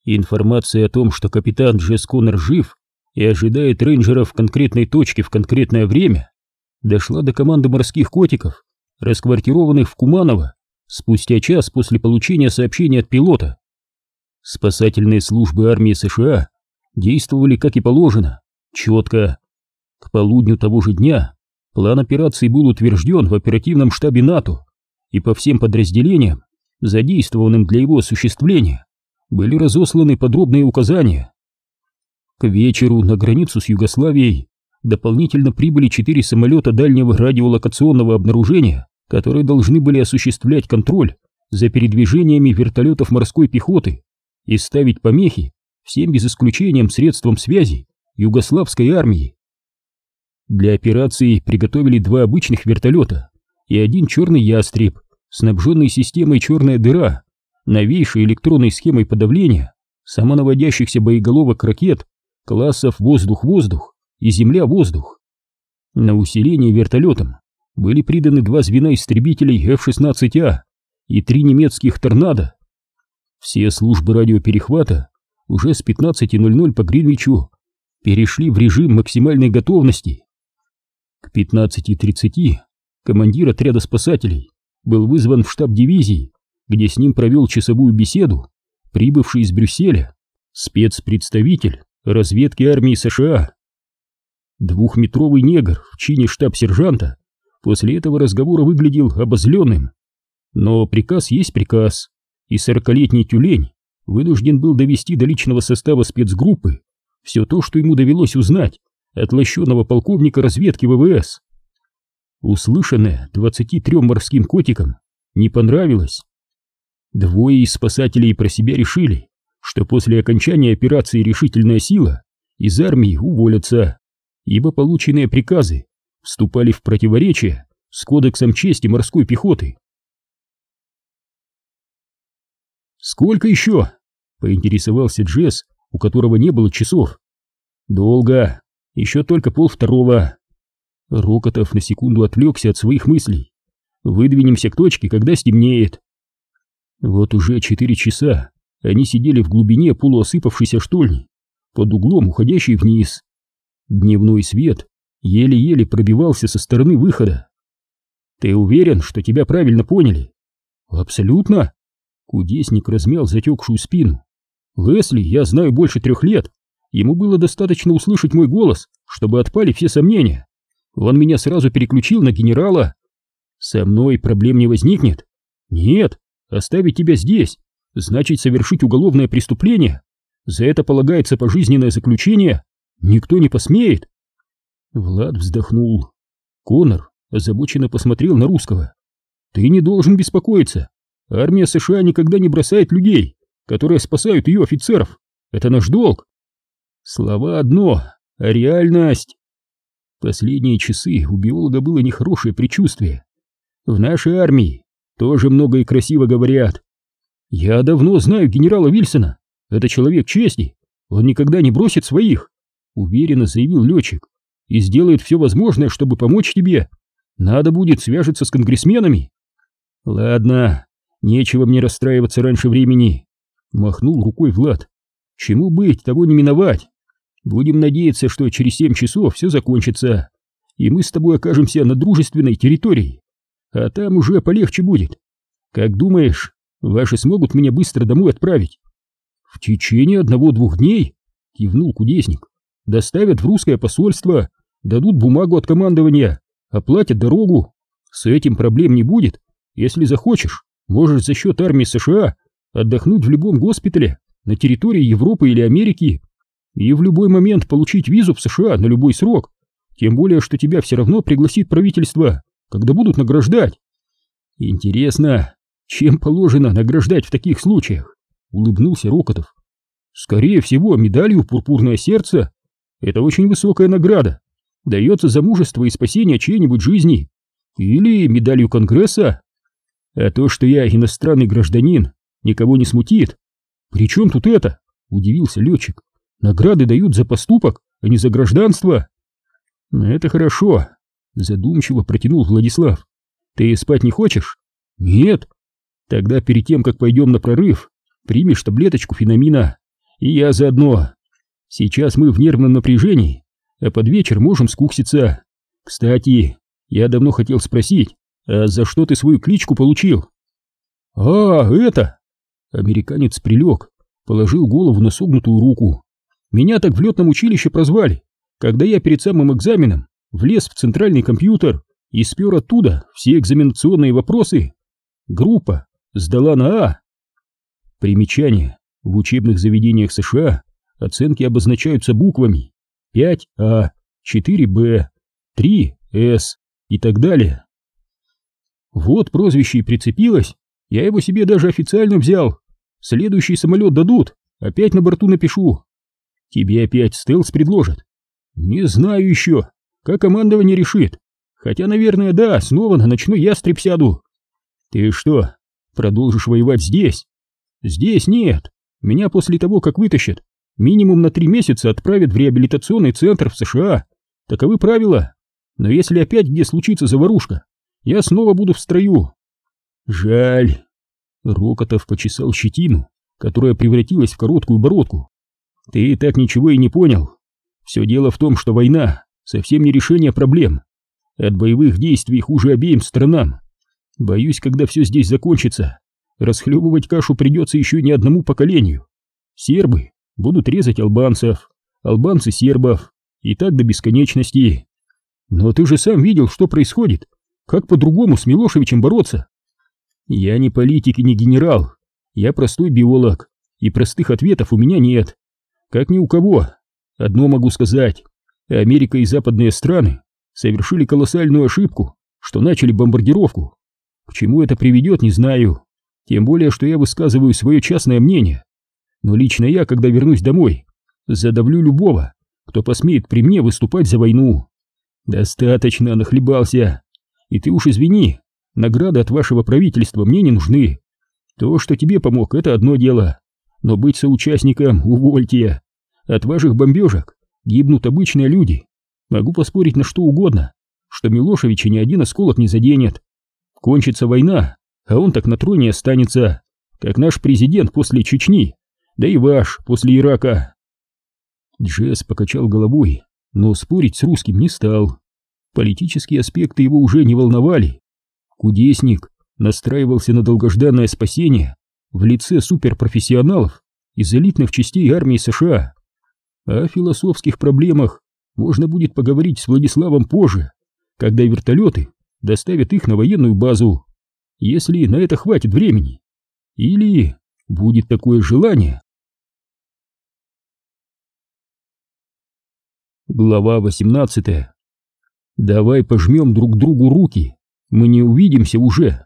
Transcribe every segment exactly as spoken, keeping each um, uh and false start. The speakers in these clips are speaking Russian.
Информация о том, что капитан Джесс Коннор жив и ожидает рейнджеров в конкретной точке в конкретное время, дошла до команды морских котиков, расквартированных в Куманово, спустя час после получения сообщения от пилота. Спасательные службы армии США действовали как и положено, четко. К полудню того же дня план операции был утвержден в оперативном штабе НАТО, и по всем подразделениям, задействованным для его осуществления, были разосланы подробные указания. К вечеру на границу с Югославией дополнительно прибыли четыре самолета дальнего радиолокационного обнаружения, которые должны были осуществлять контроль за передвижениями вертолетов морской пехоты и ставить помехи всем без исключением средствам связи югославской армии. Для операции приготовили два обычных вертолета и один черный ястреб, снабженный системой «Черная дыра», новейшей электронной схемой подавления самонаводящихся боеголовок ракет классов «Воздух-воздух» и «Земля-воздух». На усиление вертолетам были приданы два звена истребителей эф шестнадцать а и три немецких «Торнадо». Все службы радиоперехвата уже с пятнадцати ноль-ноль по Гринвичу перешли в режим максимальной готовности. К пятнадцати тридцати командир отряда спасателей был вызван в штаб дивизии, где с ним провел часовую беседу прибывший из Брюсселя спецпредставитель разведки армии США. Двухметровый негр в чине штаб-сержанта после этого разговора выглядел обозленным. Но приказ есть приказ, и сорокалетний тюлень вынужден был довести до личного состава спецгруппы все то, что ему довелось узнать от лощеного полковника разведки вэ вэ эс. Услышанное двадцати трём морским котикам не понравилось. Двое из спасателей про себя решили, что после окончания операции «Решительная сила» из армии уволятся, ибо полученные приказы вступали в противоречие с кодексом чести морской пехоты. «Сколько еще?» — поинтересовался Джесс, у которого не было часов. «Долго. Еще только полвторого». Рокотов на секунду отвлекся от своих мыслей. «Выдвинемся к точке, когда стемнеет». Вот уже четыре часа они сидели в глубине полуосыпавшейся штольни, под углом уходящей вниз. Дневной свет еле-еле пробивался со стороны выхода. «Ты уверен, что тебя правильно поняли?» «Абсолютно». Кудесник размял затекшую спину. «Лесли я знаю больше трех лет. Ему было достаточно услышать мой голос, чтобы отпали все сомнения. Он меня сразу переключил на генерала. Со мной проблем не возникнет? Нет. Оставить тебя здесь значит совершить уголовное преступление. За это полагается пожизненное заключение. Никто не посмеет». Влад вздохнул. Коннор озабоченно посмотрел на русского. «Ты не должен беспокоиться. Армия США никогда не бросает людей, которые спасают ее офицеров. Это наш долг». Слова одно, а реальность... Последние часы у биолога было нехорошее предчувствие. В нашей армии тоже много и красиво говорят. «Я давно знаю генерала Вильсона. Это человек чести. Он никогда не бросит своих», — уверенно заявил летчик, «и сделает все возможное, чтобы помочь тебе. Надо будет, свяжется с конгрессменами». «Ладно, нечего мне расстраиваться раньше времени», — махнул рукой Влад. «Чему быть, того не миновать. Будем надеяться, что через семь часов все закончится, и мы с тобой окажемся на дружественной территории. А там уже полегче будет. Как думаешь, ваши смогут меня быстро домой отправить?» «В течение одного-двух дней», — кивнул кудесник. «Доставят в русское посольство, дадут бумагу от командования, оплатят дорогу. С этим проблем не будет. Если захочешь, можешь за счет армии США отдохнуть в любом госпитале на территории Европы или Америки и в любой момент получить визу в США на любой срок. Тем более, что тебя все равно пригласит правительство, когда будут награждать». «Интересно, чем положено награждать в таких случаях?» — улыбнулся Рокотов. «Скорее всего, медалью «Пурпурное сердце». Это очень высокая награда. Дается за мужество и спасение чьей-нибудь жизни. Или медалью Конгресса. А то, что я иностранный гражданин, никого не смутит». «При чем тут это?» — удивился летчик. «Награды дают за поступок, а не за гражданство». «Это хорошо», — задумчиво протянул Владислав. «Ты спать не хочешь?» «Нет». «Тогда перед тем, как пойдем на прорыв, примешь таблеточку феномина. И я заодно. Сейчас мы в нервном напряжении, а под вечер можем скукситься. Кстати, я давно хотел спросить, а за что ты свою кличку получил? А, это... Американец прилег, положил голову на согнутую руку. Меня так в летном училище прозвали, когда я перед самым экзаменом влез в центральный компьютер и спер оттуда все экзаменационные вопросы. Группа сдала на А. Примечание. В учебных заведениях США оценки обозначаются буквами пять А, четыре Б, три С и так далее. Вот прозвище и прицепилось, я его себе даже официально взял. Следующий самолет дадут, опять на борту напишу. Тебе опять стелс предложат? Не знаю еще, как командование решит. Хотя, наверное, да, снова на ночной ястреб сяду. Ты что, продолжишь воевать здесь? Здесь нет. Меня после того, как вытащат, минимум на три месяца отправят в реабилитационный центр в США. Таковы правила. Но если опять где случится заварушка, я снова буду в строю. Жаль. Рокотов почесал щетину, которая превратилась в короткую бородку. Ты так ничего и не понял. Все дело в том, что война совсем не решение проблем. От боевых действий хуже обеим сторонам. Боюсь, когда все здесь закончится, расхлебывать кашу придется еще не одному поколению. Сербы будут резать албанцев, албанцы сербов, и так до бесконечности. Но ты же сам видел, что происходит. Как по-другому с Милошевичем бороться? Я не политик и не генерал. Я простой биолог, и простых ответов у меня нет. Как ни у кого. Одно могу сказать. Америка и западные страны совершили колоссальную ошибку, что начали бомбардировку. К чему это приведет, не знаю. Тем более, что я высказываю свое частное мнение. Но лично я, когда вернусь домой, задавлю любого, кто посмеет при мне выступать за войну. Достаточно нахлебался. И ты уж извини, награды от вашего правительства мне не нужны. То, что тебе помог, это одно дело. Но быть соучастником увольте. От ваших бомбежек гибнут обычные люди. Могу поспорить на что угодно, что Милошевича ни один осколок не заденет. Кончится война, а он так на троне останется, как наш президент после Чечни, да и ваш после Ирака. Джесс покачал головой, но спорить с русским не стал. Политические аспекты его уже не волновали. Кудесник настраивался на долгожданное спасение в лице суперпрофессионалов из элитных частей армии США. О философских проблемах можно будет поговорить с Владиславом позже, когда вертолеты доставят их на военную базу, если на это хватит времени. Или будет такое желание. Глава восемнадцатая. Давай пожмем друг другу руки, мы не увидимся уже.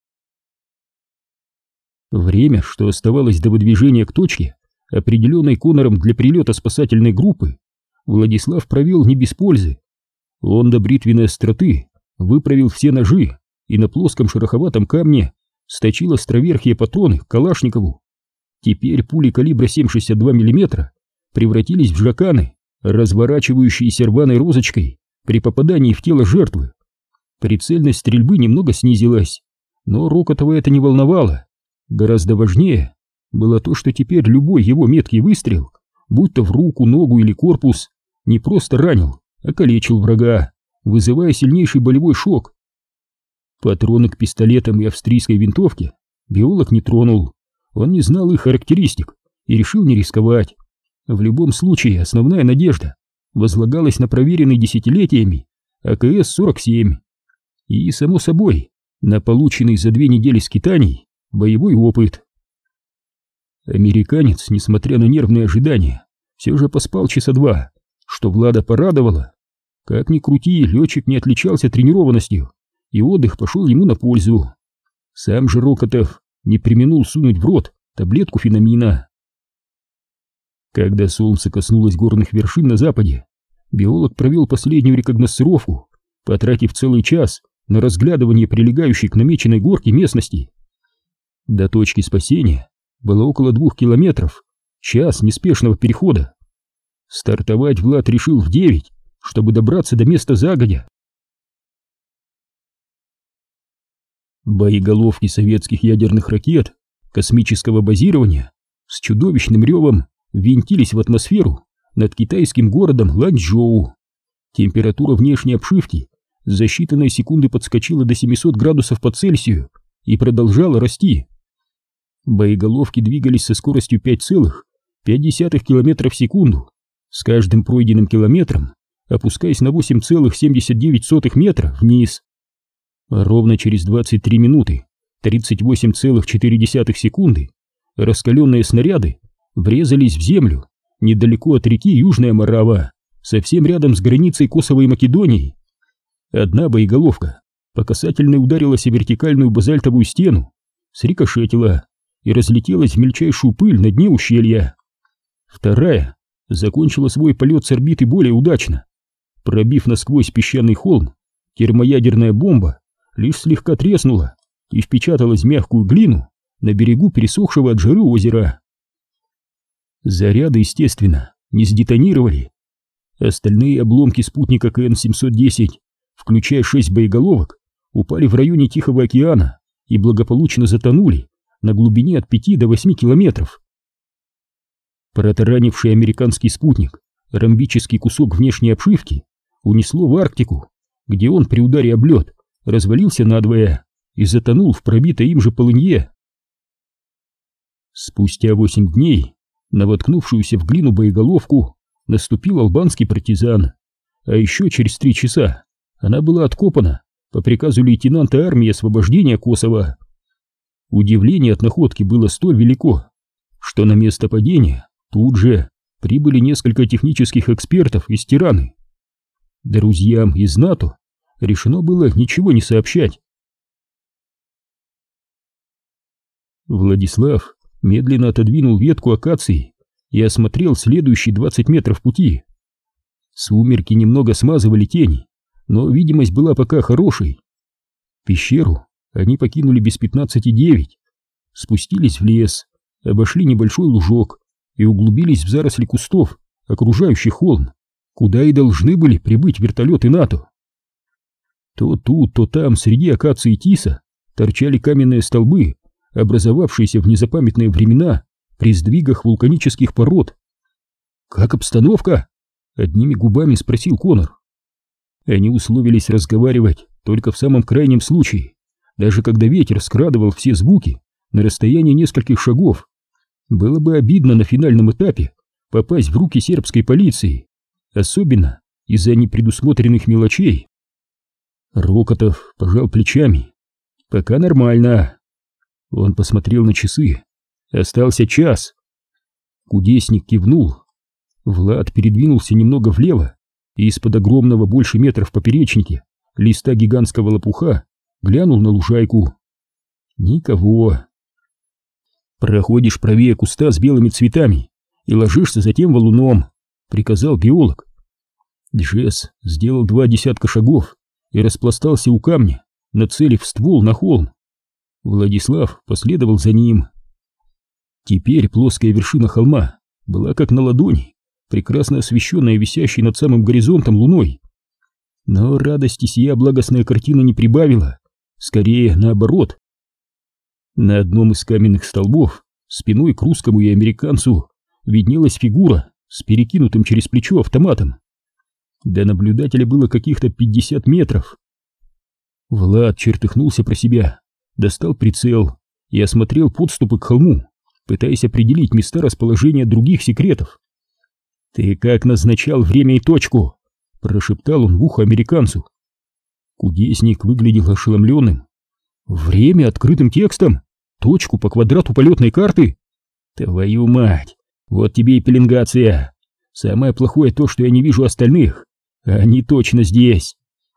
Время, что оставалось до выдвижения к точке, определенной Коннором для прилета спасательной группы, Владислав провел не без пользы. Он до бритвенной остроты выправил все ножи и на плоском шероховатом камне сточил островерхие патроны к Калашникову. Теперь пули калибра семь шестьдесят два миллиметра превратились в жаканы, разворачивающиеся рваной розочкой при попадании в тело жертвы. Прицельность стрельбы немного снизилась, но Рокотова это не волновало. Гораздо важнее было то, что теперь любой его меткий выстрел, будь то в руку, ногу или корпус, не просто ранил, а калечил врага, вызывая сильнейший болевой шок. Патроны к пистолетам и австрийской винтовке биолог не тронул. Он не знал их характеристик и решил не рисковать. В любом случае основная надежда возлагалась на проверенный десятилетиями А К С сорок семь и, само собой, на полученный за две недели скитаний боевой опыт. Американец, несмотря на нервные ожидания, все же поспал часа два, что Влада порадовало. Как ни крути, летчик не отличался тренированностью, и отдых пошел ему на пользу. Сам же Рокотов не преминул сунуть в рот таблетку феномина. Когда солнце коснулось горных вершин на западе, биолог провел последнюю рекогносцировку, потратив целый час на разглядывание прилегающей к намеченной горке местности. До точки спасения было около двух километров, час неспешного перехода. Стартовать Влад решил в девять, чтобы добраться до места загодя. Боеголовки советских ядерных ракет космического базирования с чудовищным ревом ввинтились в атмосферу над китайским городом Ланчжоу. Температура внешней обшивки за считанные секунды подскочила до семисот градусов по Цельсию и продолжала расти. Боеголовки двигались со скоростью пять целых пять десятых километра в секунду, с каждым пройденным километром опускаясь на восемь целых семьдесят девять сотых метра вниз. А ровно через двадцать три минуты тридцать восемь целых четыре десятых секунды раскаленные снаряды врезались в землю недалеко от реки Южная Морава, совсем рядом с границей Косово и Македонии. Одна боеголовка по касательной ударилась о вертикальную базальтовую стену, срикошетила и разлетелась в мельчайшую пыль на дне ущелья. Вторая закончила свой полет с орбиты более удачно. Пробив насквозь песчаный холм, термоядерная бомба лишь слегка треснула и впечаталась в мягкую глину на берегу пересохшего от жары озера. Заряды, естественно, не сдетонировали. Остальные обломки спутника Ка Эн семьсот десять, включая шесть боеголовок, упали в районе Тихого океана и благополучно затонули на глубине от пяти до восьми километров. Протаранивший американский спутник ромбический кусок внешней обшивки унесло в Арктику, где он при ударе об лед развалился надвое и затонул в пробитой им же полынье. Спустя восемь дней на воткнувшуюся в глину боеголовку наступил албанский партизан, а еще через три часа она была откопана по приказу лейтенанта армии освобождения Косово. Удивление от находки было столь велико, что на место падения тут же прибыли несколько технических экспертов из Тираны. Друзьям из НАТО решено было ничего не сообщать. Владислав медленно отодвинул ветку акации и осмотрел следующие двадцать метров пути. Сумерки немного смазывали тени, но видимость была пока хорошей. Пещеру они покинули без пятнадцати девять, спустились в лес, обошли небольшой лужок и углубились в заросли кустов, окружающих холм, куда и должны были прибыть вертолеты НАТО. То тут, то там среди акации и тиса торчали каменные столбы, образовавшиеся в незапамятные времена при сдвигах вулканических пород. «Как обстановка?» — одними губами спросил Конор. Они условились разговаривать только в самом крайнем случае, даже когда ветер скрадывал все звуки на расстоянии нескольких шагов. Было бы обидно на финальном этапе попасть в руки сербской полиции, особенно из-за непредусмотренных мелочей. Рокотов пожал плечами. «Пока нормально». Он посмотрел на часы. Остался час. Кудесник кивнул. Влад передвинулся немного влево и из-под огромного больше метра в поперечнике листа гигантского лопуха глянул на лужайку. Никого. «Проходишь правее куста с белыми цветами и ложишься затем валуном», — приказал биолог. Джесс сделал два десятка шагов и распластался у камня, нацелив ствол на холм. Владислав последовал за ним. Теперь плоская вершина холма была как на ладони, прекрасно освещенная висящей над самым горизонтом луной. Но радости сия благостная картина не прибавила, скорее наоборот. На одном из каменных столбов, спиной к русскому и американцу, виднелась фигура с перекинутым через плечо автоматом. До наблюдателя было каких-то пятьдесят метров. Влад чертыхнулся про себя, достал прицел и осмотрел подступы к холму, пытаясь определить места расположения других секретов. «Ты как назначал время и точку?» — прошептал он в ухо американцу. Кудесник выглядел ошеломленным. «Время открытым текстом? Точку по квадрату полетной карты? Твою мать! Вот тебе и пеленгация! Самое плохое то, что я не вижу остальных, а они точно здесь!»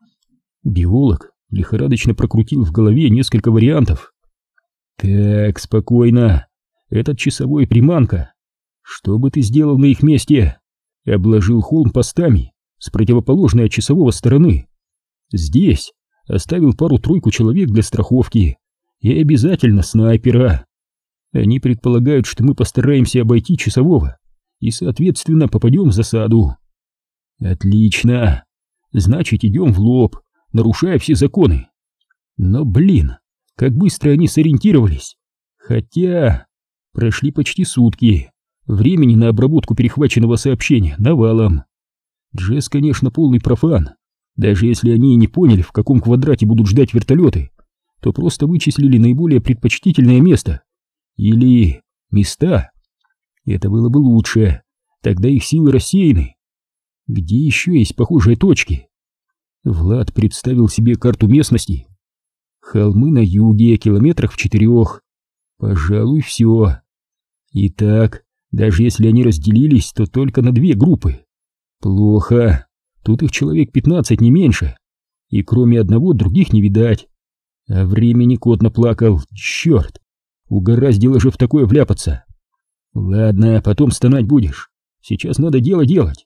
Биолог лихорадочно прокрутил в голове несколько вариантов. «Так, спокойно. Этот часовой приманка. Что бы ты сделал на их месте? Обложил холм постами с противоположной от часового стороны. Здесь оставил пару-тройку человек для страховки и обязательно снайпера. Они предполагают, что мы постараемся обойти часового и, соответственно, попадем в засаду. Отлично. Значит, идем в лоб, нарушая все законы. Но, блин, как быстро они сориентировались. Хотя прошли почти сутки. Времени на обработку перехваченного сообщения навалом. Джесс, конечно, полный профан. Даже если они и не поняли, в каком квадрате будут ждать вертолеты, то просто вычислили наиболее предпочтительное место. Или места. Это было бы лучше. Тогда их силы рассеяны. Где еще есть похожие точки? Влад представил себе карту местности. Холмы на юге, километрах в четырех. Пожалуй, все. Итак, даже если они разделились, то только на две группы. Плохо. Тут их человек пятнадцать, не меньше. И кроме одного других не видать. А времени кот наплакал. Черт. Угораздило же в такое вляпаться. Ладно, потом стонать будешь. Сейчас надо дело делать.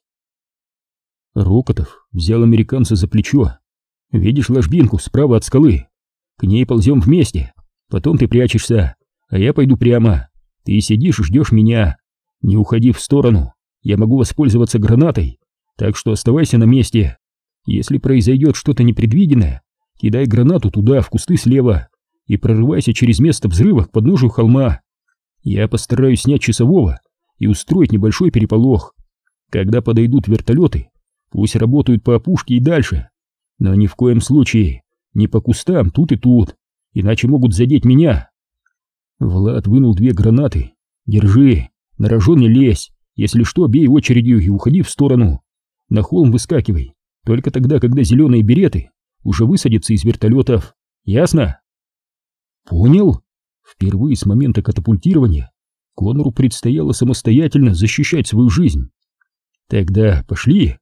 Рокотов взял американца за плечо. Видишь ложбинку справа от скалы? К ней ползем вместе. Потом ты прячешься, а я пойду прямо. Ты сидишь и ждешь меня. Не уходи в сторону. Я могу воспользоваться гранатой. Так что оставайся на месте. Если произойдет что-то непредвиденное, кидай гранату туда, в кусты слева, и прорывайся через место взрыва к подножию холма. Я постараюсь снять часового и устроить небольшой переполох. Когда подойдут вертолеты, пусть работают по опушке и дальше, но ни в коем случае не по кустам тут и тут, иначе могут задеть меня. Влад вынул две гранаты. Держи, на рожон не лезь, если что, бей очередью и уходи в сторону. На холм выскакивай, только тогда, когда зеленые береты уже высадятся из вертолетов. Ясно? Понял? Впервые с момента катапультирования Коннору предстояло самостоятельно защищать свою жизнь. Тогда пошли.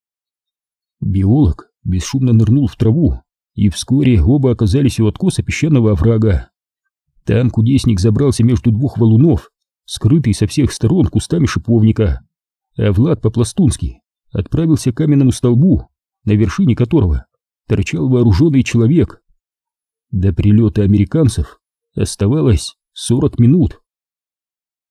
Биолог бесшумно нырнул в траву, и вскоре оба оказались у откоса песчаного оврага. Там кудесник забрался между двух валунов, скрытый со всех сторон кустами шиповника, а Влад по-пластунски отправился к каменному столбу, на вершине которого торчал вооруженный человек. До прилета американцев оставалось сорок минут.